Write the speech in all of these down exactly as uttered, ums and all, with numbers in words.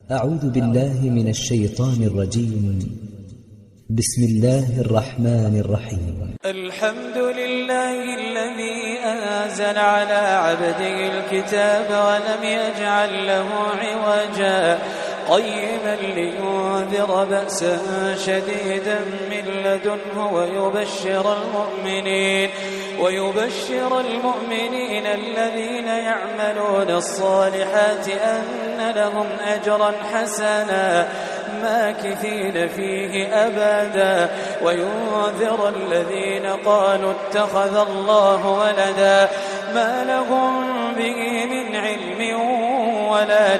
أعوذ بالله من الشيطان الرجيم. بسم الله الرحمن الرحيم. الحمد لله الذي أنزل على عبده الكتاب ولم يجعل له عوجا قيما لينذر بأسا شديدا من لدنه ويبشر المؤمنين ويبشر المؤمنين الذين يعملون الصالحات أن لهم أجرا حسنا ماكثين فيه أبدا وينذر الذين قالوا اتخذ الله ولدا ما لهم به من علم ولا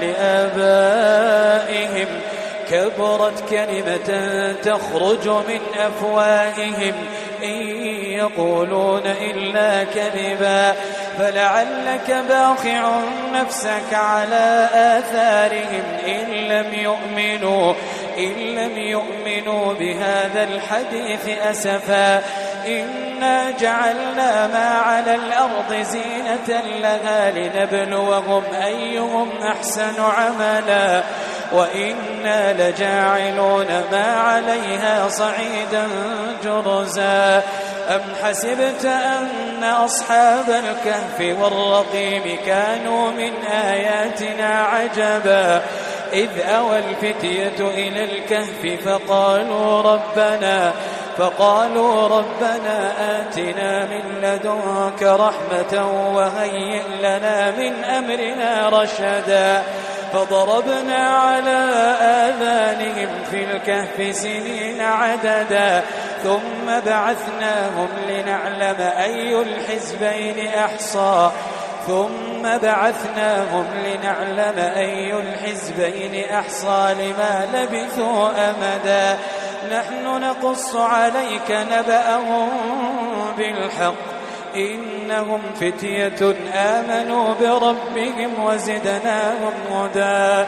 لآبائهم كبرت كلمة تخرج من أفواههم إن يقولون إلا كذبا فلعلك باخع نفسك على آثارهم إن لم يؤمنوا إن لم يؤمنوا بهذا الحديث أسفا إنا جعلنا ما على الأرض زينة لها لنبلوهم أيهم أحسن عملا وإنا لجاعلون ما عليها صعيدا جرزا أم حسبت أن أصحاب الكهف والرقيم كانوا من آياتنا عجبا إذ أوى الفتية إلى الكهف فقالوا ربنا فقالوا ربنا آتنا من لدنك رحمة وهيئ لنا من أمرنا رشدا فضربنا على آذانهم في الكهف سنين عددا ثم بعثناهم لنعلم أي الحزبين أحصى ثم بعثناهم لنعلم أي الحزبين أحصى لما لبثوا أمدا نحن نقص عليك نبأهم بالحق إنهم فتية آمنوا بربهم وزدناهم هدى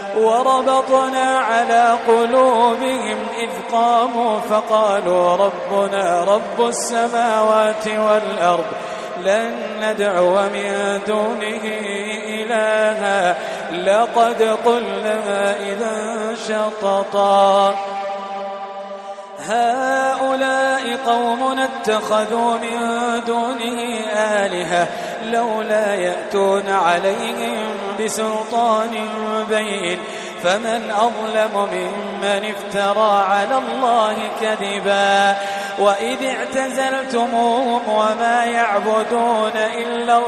وربطنا على قلوبهم إذ قاموا فقالوا ربنا رب السماوات والأرض لن ندعو من دونه إلها لقد قلنا إذا شططا هؤلاء قوم اتخذوا من دونه آلهة لولا يأتون عليهم بسلطان بين فمن أظلم ممن افترى على الله كذبا وإذ اعتزلتموهم وما يعبدون إلا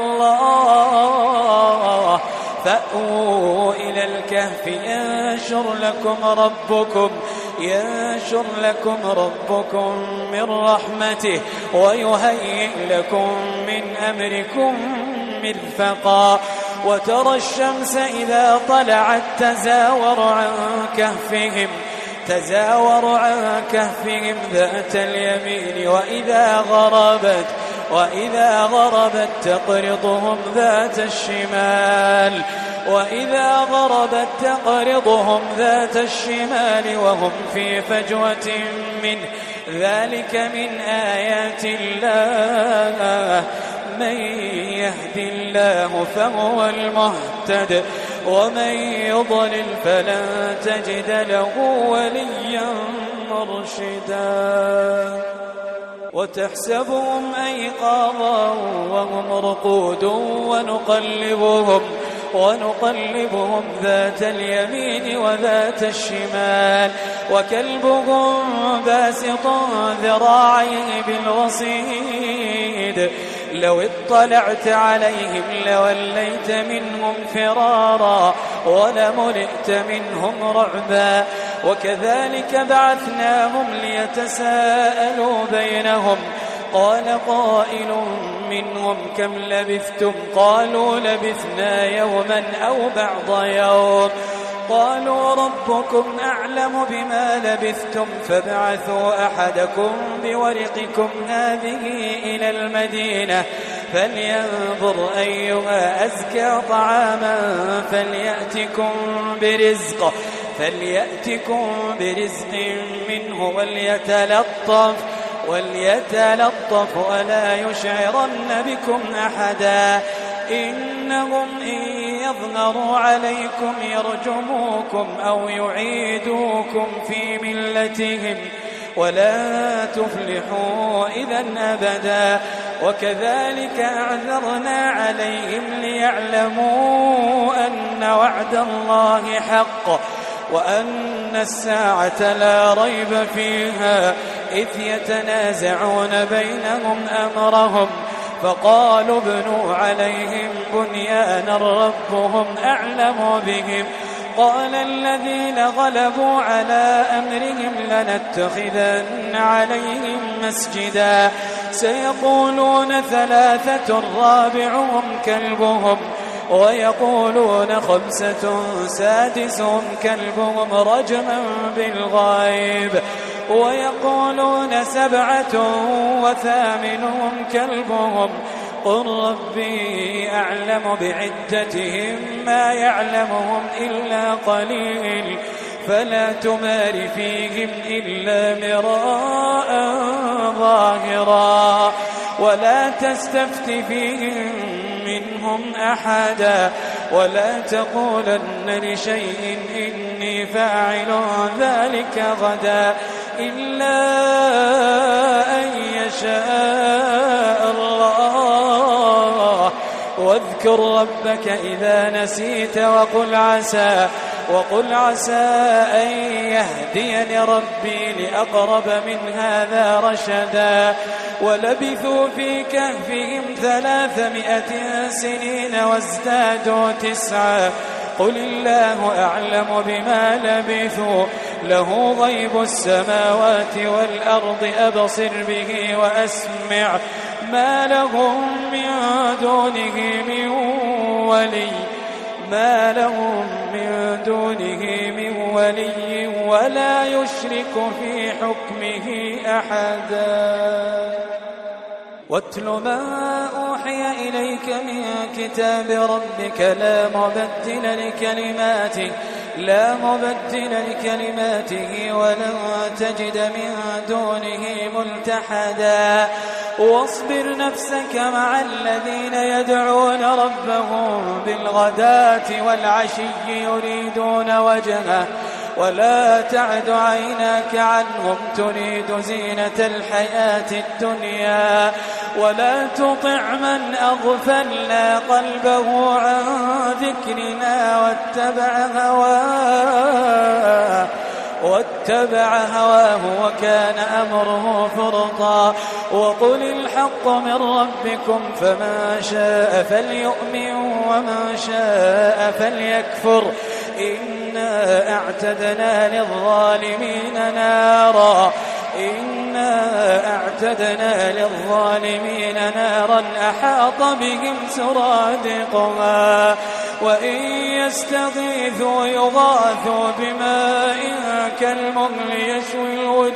الله فأووا إلى الكهف ينشر لكم ربكم ينشر لكم ربكم من رحمته ويهيئ لكم من أمركم مرفقا وترى الشمس إذا طلعت تزاور عن كهفهم تزاور عن كهفهم ذات اليمين وإذا غربت وإذا غربت تقرضهم ذات الشمال وإذا غربت تقرضهم ذات الشمال وهم في فجوة منه ذلك من آيات الله من يهد الله فهو المهتد ومن يضلل فلن تجد له وليا مرشدا وتحسبهم أيقاظا وهم رقود ونقلبهم ونقلبهم ذات اليمين وذات الشمال وكلبهم باسط ذراعيه بالوصيد لو اطلعت عليهم لوليت منهم فرارا ولملئت منهم رعبا وكذلك بعثناهم ليتساءلوا بينهم قال قائل منهم كم لبثتم قالوا لبثنا يوما أو بعض يوم قالوا ربكم أعلم بما لبثتم فابعثوا أحدكم بورقكم هذه إلى المدينة فلينظر أيها أزكى طعاما فليأتكم برزق فليأتكم برزق منه وليتلطف وليتلطف ولا يشعرن بكم أحدا إنهم إن يظهروا عليكم يرجموكم أو يعيدوكم في ملتهم ولا تفلحوا إذا أبدا. وكذلك أعذرنا عليهم ليعلموا أن وعد الله حق وأن الساعة لا ريب فيها إذ يتنازعون بينهم أمرهم فقالوا ابنوا عليهم بنيانا ربهم أعلم بهم قال الذين غلبوا على أمرهم لنتخذن عليهم مسجدا سيقولون ثلاثة رابعهم كلبهم ويقولون خمسة سادسهم كلبهم رجما بالغيب ويقولون سبعة وثامنهم كلبهم قل ربي أعلم بعدتهم ما يعلمهم إلا قليل فلا تمار فيهم إلا مراء ظاهرا ولا تستفت فيهم منهم أحدا ولا تقولن لشيء إني فاعل ذلك غدا إلا أن يشاء الله واذكر ربك إذا نسيت وقل عسى وقل عسى أن يهديني ربي لأقرب من هذا رشدا ولبثوا في كهفهم ثلاثمائة سنين وازدادوا تسعا قل الله أعلم بما لبثوا له غيب السماوات والأرض أبصر به وأسمع ما لهم من دونه من ولي ما لهم من دونه من ولي ولا يشرك في حكمه أحدا واتل ما أوحي إليك من كتاب ربك لا مبدل لكلماته لا مبدل لكلماته ولن تجد من دونه ملتحدا واصبر نفسك مع الذين يدعون ربهم بالغداة والعشي يريدون وجهه ولا تعد عيناك عنهم تريد زينة الحياة الدنيا ولا تطع من أغفلنا قلبه عن ذكرنا واتبع هواه واتبع هواه وكان أمره فرطا وقل الحق من ربكم فمن شاء فليؤمن ومن شاء فليكفر إنا أعتدنا للظالمين نارا إنا أعتدنا للظالمين نارا أحاط بهم سرادقها وإن يستغيثوا يغاثوا بماء كالمهل يشوي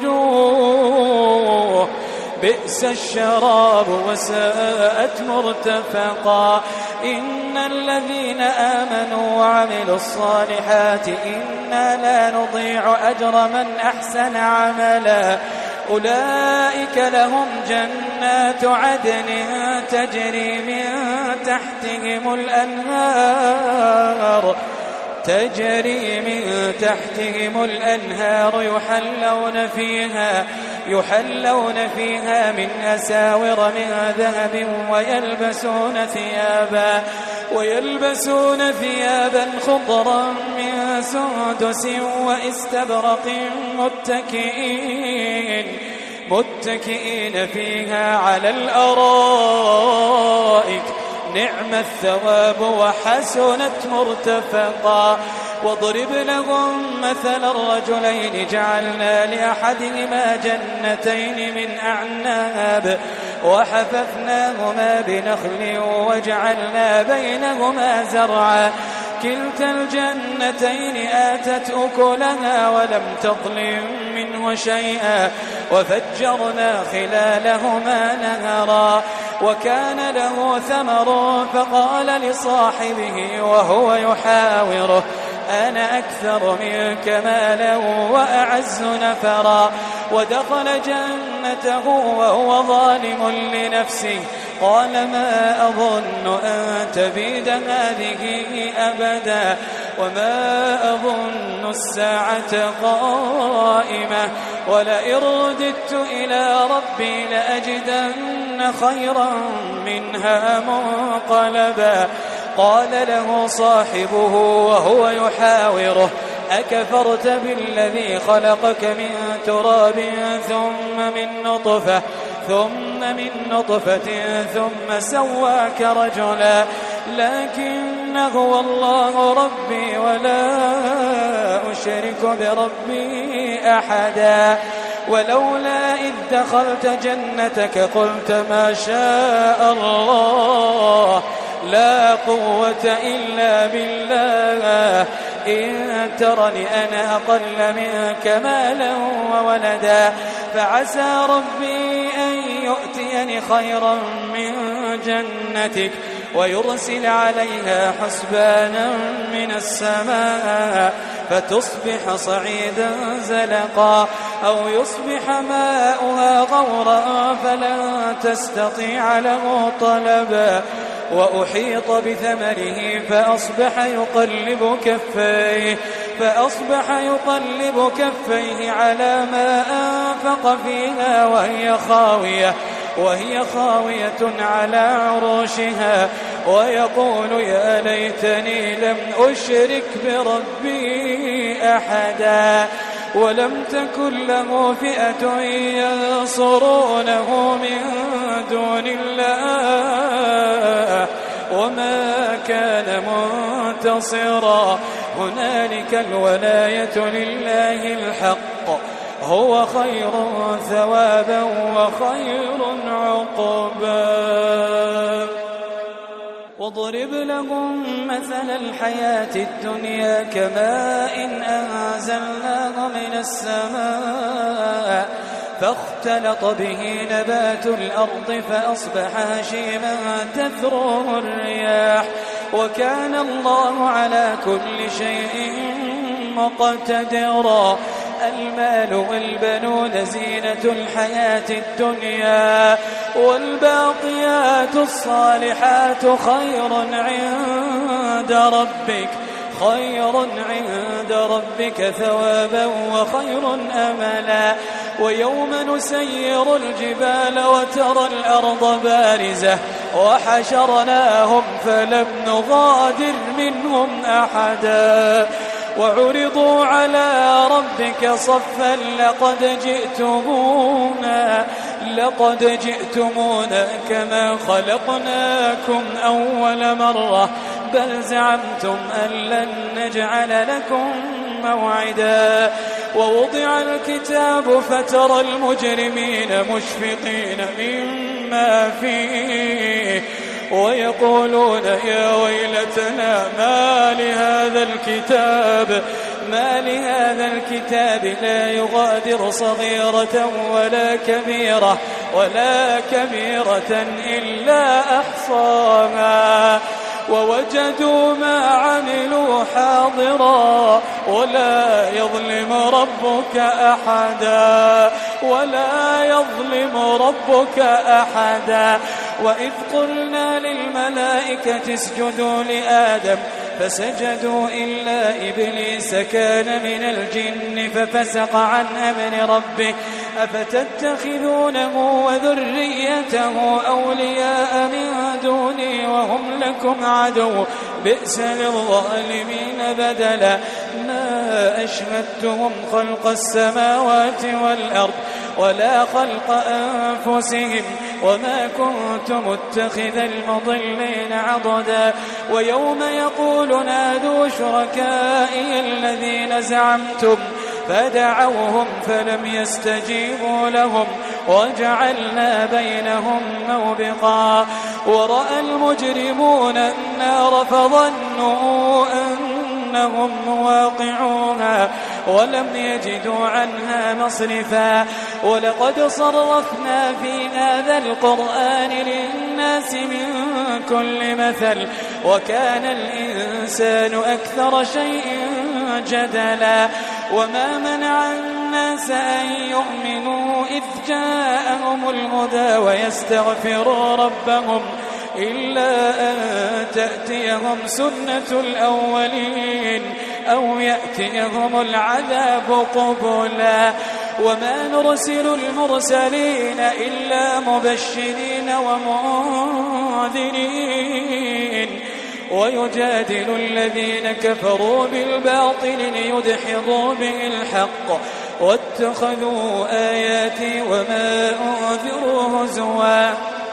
الوجوه بئس الشراب وساءت مرتفقا إن الذين آمنوا وعملوا الصالحات إنا لا نضيع أجر من أحسن عملا أولئك لهم جنات عدن تجري من تحتهم الأنهار تجري من تحتهم الأنهار يحلون فيها يحلون فيها من أساور من ذهب ويلبسون ثيابا ويلبسون ثيابا خضرا من سندس واستبرق متكئين متكئين فيها على الأرائك نعم الثواب وحسنت مرتفقا واضرب لهم مثل الرجلين جعلنا لأحدهما جنتين من أعناب وحففناهما بنخل وجعلنا بينهما زرعا كلتا الجنتين آتت أكلها ولم تظلم منه شيئا وفجرنا خلالهما نهرا وكان له ثمر فقال لصاحبه وهو يحاوره أنا أكثر منك مالا وأعز نفرا ودخل جنته وهو ظالم لنفسه قال ما أظن أن تبيد هذه أبدا وما أظن الساعة قائمة ولئن رددت إلى ربي لأجدن خيرا منها منقلبا قال له صاحبه وهو يحاوره أكفرت بالذي خلقك من تراب ثم من نطفة ثم من نطفة ثم سواك رجلا لكن هو الله ربي ولا أشرك بربي أحدا ولولا إذ دخلت جنتك قلت ما شاء الله لا قوة إلا بالله إن ترني أنا أقل منك مالا وولدا فعسى ربي أن يؤتيني خيرا من جنتك ويرسل عليها حسبانا من السماء فتصبح صعيدا زلقا أو يصبح ماؤها غورا فلن تستطيع له طلبا وأحيط بثمره فأصبح يقلب كفيه فأصبح يقلب كفيه على ما أنفق فيها وهي خاوية وهي خاوية على عروشها ويقول يا ليتني لم أشرك بربي أحدا ولم تكن له فئة ينصرونه من دون الله وما كان منتصرا هنالك الولاية لله الحق هو خير ثوابا وخير عقبا واضرب لهم مثل الحياة الدنيا كماء أنزلناه من السماء فاختلط به نبات الأرض فأصبح هشيما تذروه الرياح وكان الله على كل شيء مقتدرا المال والبنون زينة الحياة الدنيا والباقيات الصالحات خير عند ربك خير عند ربك ثوابا وخير أملا ويوم نسير الجبال وترى الأرض بارزة وحشرناهم فلم نغادر منهم أحدا وعرضوا على ربك صفا لقد جئتمونا لقد جئتمونا كما خلقناكم أول مرة بل زعمتم أن لن نجعل لكم موعدا ووضع الكتاب فترى المجرمين مشفقين مما فيه ويقولون يا ويلتنا ما لهذا الكتاب ما لهذا الكتاب لا يغادر صغيرة ولا كبيرة ولا كبيرة إلا أحصاها ووجدوا ما عملوا حاضرا ولا يظلم ربك أحدا ولا يظلم ربك أحدا وإذ قلنا للملائكة اسجدوا لآدم فسجدوا إلا إبليس كان من الجن ففسق عن أمر ربه أفتتخذونه وذريته أولياء من دوني وهم لكم عدو بئس للظالمين بدلا ما أشهدتهم خلق السماوات والأرض ولا خلق أنفسهم وما كنت متخذ المضلين عضدا ويوم يقول نادوا شركائي الذين زعمتم فدعوهم فلم يستجيبوا لهم وجعلنا بينهم موبقا ورأى المجرمون النار فظنوا أنهم واقعوها ولم يجدوا عنها مصرفا ولقد صرفنا في هذا القرآن للناس من كل مثل وكان الإنسان أكثر شيء جدلا وما منع الناس أن يؤمنوا إذ جاءهم الهدى ويستغفروا ربهم إلا أن تأتيهم سنة الأولين أو يأتيهم العذاب قبلا وما نرسل المرسلين إلا مبشرين ومنذرين ويجادل الذين كفروا بالباطل ليدحضوا به الحق واتخذوا آياتي وما أنذروا هزوا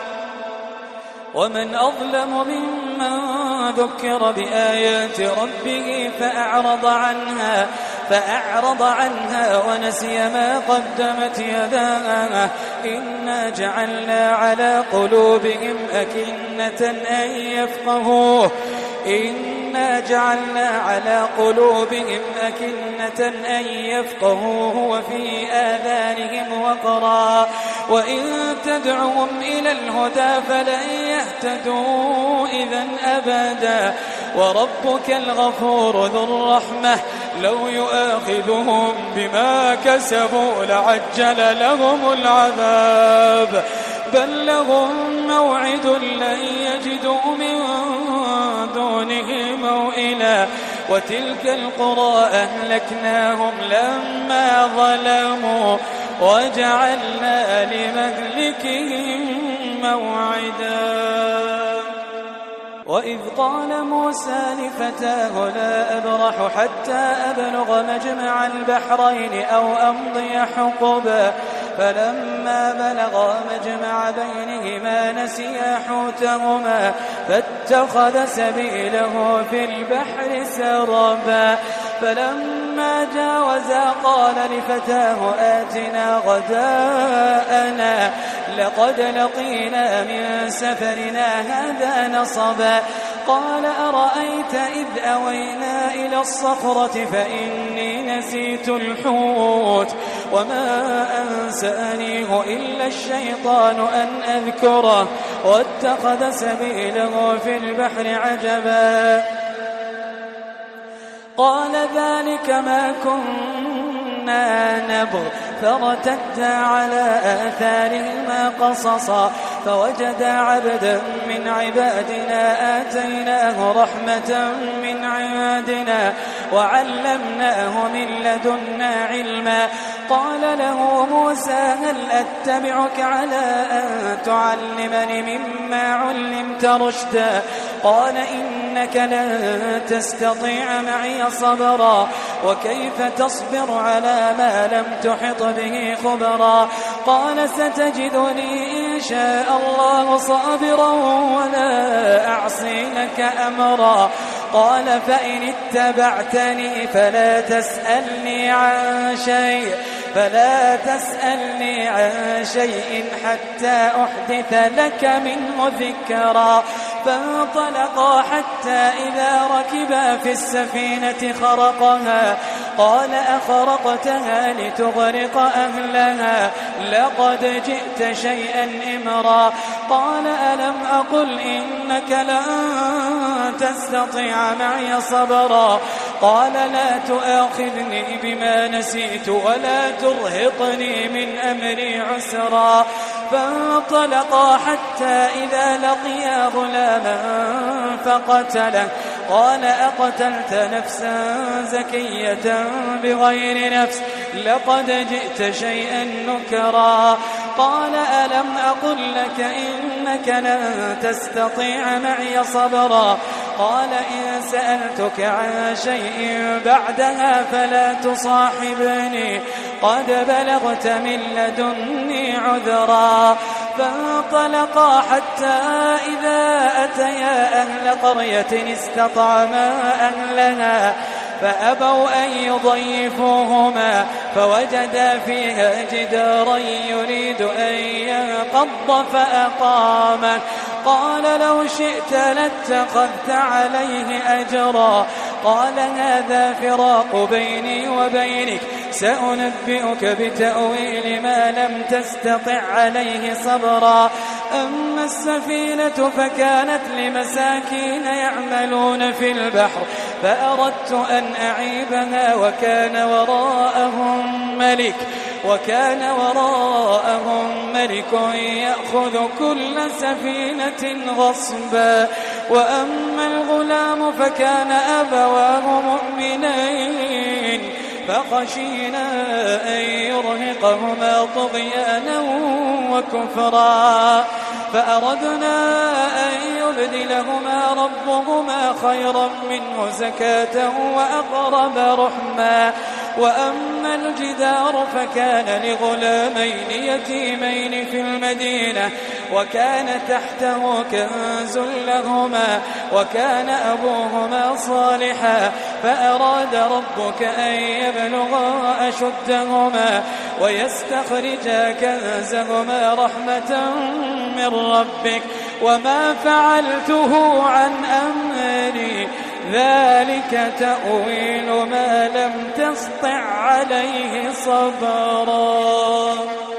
ومن أظلم ممن ذكر بآيات ربه فأعرض عنها فأعرض عنها ونسي ما قدمت يداه إنا جعلنا على قلوبهم أكنة أن يفقهوه إنا جعلنا على قلوبهم أكنة أن يفقهوه وفي آذانهم وقرا وإن تدعهم إلى الهدى فلن يهتدوا إذا أبدا وربك الغفور ذو الرحمة لو يؤاخذهم بما كسبوا لعجل لهم العذاب بل لهم موعد لن يجدوا من دونه موئلا وتلك القرى أهلكناهم لما ظلموا وجعلنا لمهلكهم موعدا وإذ قال موسى لفتاه لا أبرح حتى أبلغ مجمع البحرين أو أمضي حقبا فلما بلغا مجمع بينهما نسيا حوتهما فاتخذ سبيله في البحر سربا فلما جاوزا قال لفتاه آتنا غداءنا لقد لقينا من سفرنا هذا نصبا قال أرأيت إذ أوينا إلى الصخرة فإني نسيت الحوت وما أنسانيه إلا الشيطان أن أذكره واتخذ سبيله في البحر عجبا قال ذلك ما كنا نبغ فارتدا على آثارهما قصصا فوجدا عبدا من عبادنا آتيناه رحمة من عندنا وعلمناه من لدنا علما قال له موسى هل أتبعك على أن تعلمني مما علمت رشدا قال إنك لن تستطيع معي صبرا وكيف تصبر على ما لم تحط به خبرا قال ستجدني إن شاء الله صابرا ولا أعصي لك أمرا قال فإن اتبعتني فلا تسألني عن شيء فلا تسألني عن شيء حتى أحدث لك منه ذكرا فانطلقا حتى إذا ركبا في السفينة خرقها قال أخرقتها لتغرق أهلها لقد جئت شيئا إمرا قال ألم أقل إنك لن تستطيع معي صبرا قال لا تؤاخذني بما نسيت ولا ترهقني من أمري عسرا فانطلقا حتى إذا لقيا غلاما فقتله قال أقتلت نفسا زكية بغير نفس لقد جئت شيئا نكرا قال ألم أقل لك إنك لن تستطيع معي صبرا قال إن سألتك عن شيء بعدها فلا تصاحبني قد بلغت من لدني عذرا فانطلقا حتى إذا أتيا أهل قرية استطعما أهلها فأبوا أن يضيفوهما فوجدا فيها جدارا يريد أن ينقض فأقامه قال لو شئت لاتخذت عليه أجرا قال هذا فراق بيني وبينك سأنبئك بتأويل ما لم تستطع عليه صبرا أما السفينة فكانت لمساكين يعملون في البحر فأردت أن أعيبها وكان وراءهم ملك وكان وراءهم ملك يأخذ كل سفينة غصبا وأما الغلام فكان أبواه مؤمنين فخشينا أن يرهقهما طغيانا وكفرا فأردنا أن يبدلهما ربهما خيرا منه زكاة وأقرب رحما وأما الجدار فكان لغلامين يتيمين في المدينة وكان تحته كنز لهما وكان أبوهما صالحا فأراد ربك أن يبلغا أشدهما ويستخرجا كنزهما رحمة من ربك وما فعلته عن أمري ذلك تأويل ما لم تسطع عليه صبرا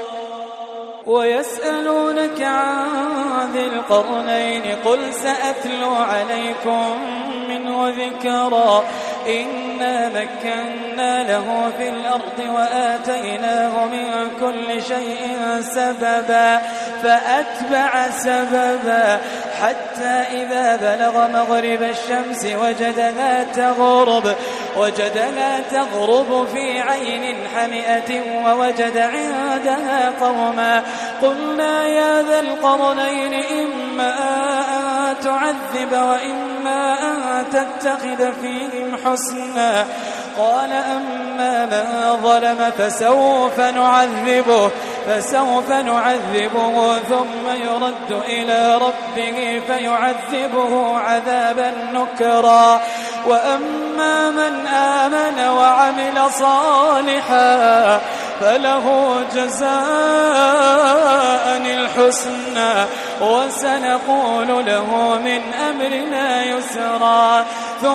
ويسألونك عن ذي القرنين قل سأتلو عليكم منه ذكرا إنا مكنا له في الأرض وآتيناه من كل شيء سببا فأتبع سببا حتى إذا بلغ مغرب الشمس وجدها تغرب وجدها تغرب في عين حمئة ووجد عندها قوما قلنا يا ذا القرنين إما أن تعذب وإما أن تتخذ فيهم حسنا قال أما من ظلم فسوف نعذبه فسوف نعذبه ثم يرد إلى ربه فيعذبه عذابا نكرا وأما من آمن وعمل صالحا فله جزاء الحسنى وسنقول له من أمرنا يسرا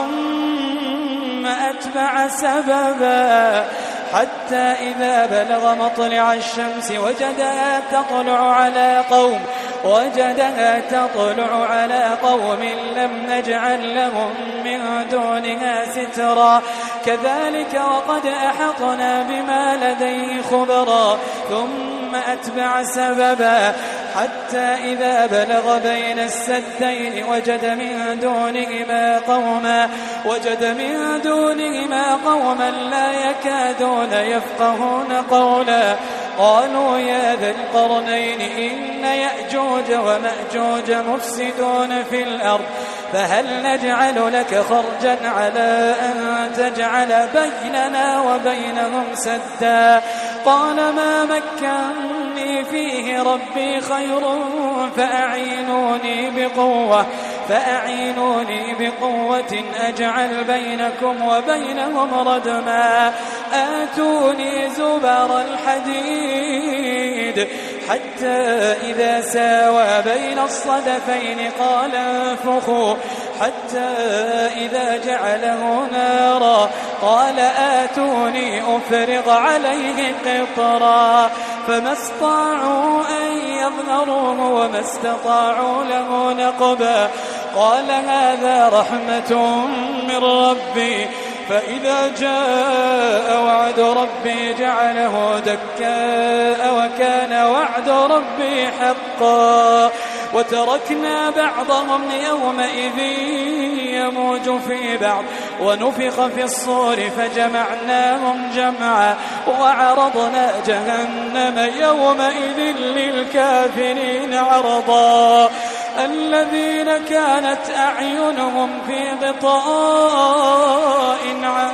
ثم أتبع سببا حتى إذا بلغ مطلع الشمس وجدها تطلع على قوم وجدها تطلع على قوم لم نجعل لهم من دونها سترا كذلك وقد أحطنا بما لديه خبرا ثم أتبع سببا حتى إذا بلغ بين السدين وجد من دونهما قوما وجد من دونهما قوما لا يكادون يفقهون قولا قالوا يا ذا القرنين إن يأجوج ومأجوج مفسدون في الأرض فهل نجعل لك خرجا على أن تجعل بيننا وبينهم سدا قال ما مكنني فيه ربي خير فأعينوني بقوة فأعينوني بقوة أجعل بينكم وبينهم ردما آتوني زبر الحديد حتى إذا ساوى بين الصدفين قال انفخوا حتى إذا جعله نارا قال آتوني أفرغ عليه قطرا فما استطاعوا أن يظهروه وما استطاعوا له نقبا قال هذا رحمة من ربي فإذا جاء وعد ربي جعله دكاء وكان وعد ربي حقا وتركنا بعضهم يومئذ يموج في بعض ونفخ في الصور فجمعناهم جمعا وعرضنا جهنم يومئذ للكافرين عرضا الذين كانت أعينهم في غطاء عن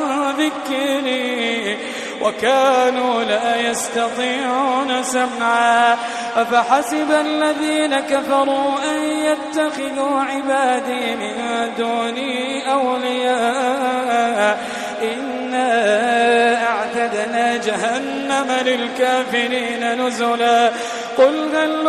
ذكري وكانوا لا يستطيعون سمعا أفحسب الذين كفروا أن يتخذوا عبادي من دوني أولياء إنا أعتدنا جهنم للكافرين نزلا قل هل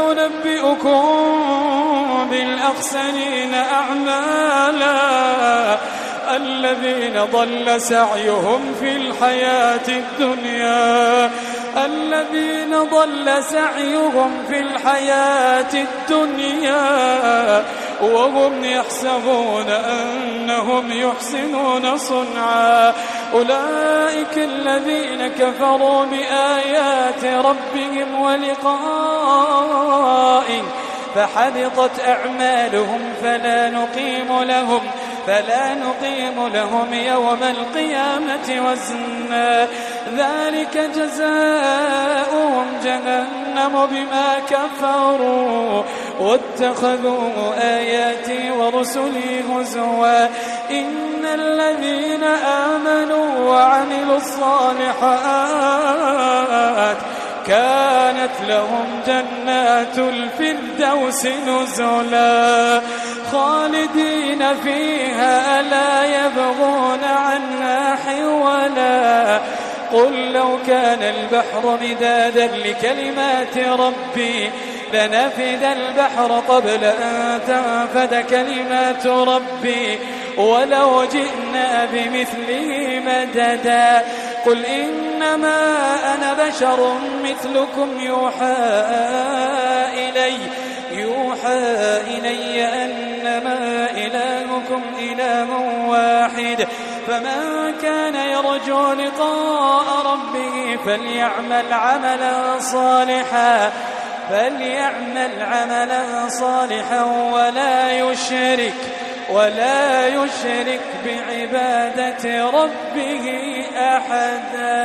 ننبئكم بالأخسرين أعمالا الذين ضل سعيهم في الحياة الدنيا الذين ضل سعيهم في الحياة الدنيا وهم يحسبون أنهم يحسنون صنعا أولئك الذين كفروا بآيات ربهم ولقائه فحبطت أعمالهم فلا نقيم لهم فلا نقيم لهم يوم القيامة وزنا ذلك جزاؤهم جهنم بما كفروا واتخذوا آياتي ورسلي هزوا إن الذين آمنوا وعملوا الصالحات كانت لهم جنات الفردوس نزلا خالدين فيها لا يبغون عنها حولا قل لو كان البحر مدادا لكلمات ربي لنفد البحر قبل أن تنفد كلمات ربي ولو جئنا بمثله مددا قل إنما أنا بشر مثلكم يوحى إلي يوحى إلي أنما إلهكم إله واحد فمن كان يرجو لقاء ربه فليعمل عملا صالحا فليعمل عملا صالحا ولا يشرك ولا يشرك بعبادة ربه أحدا.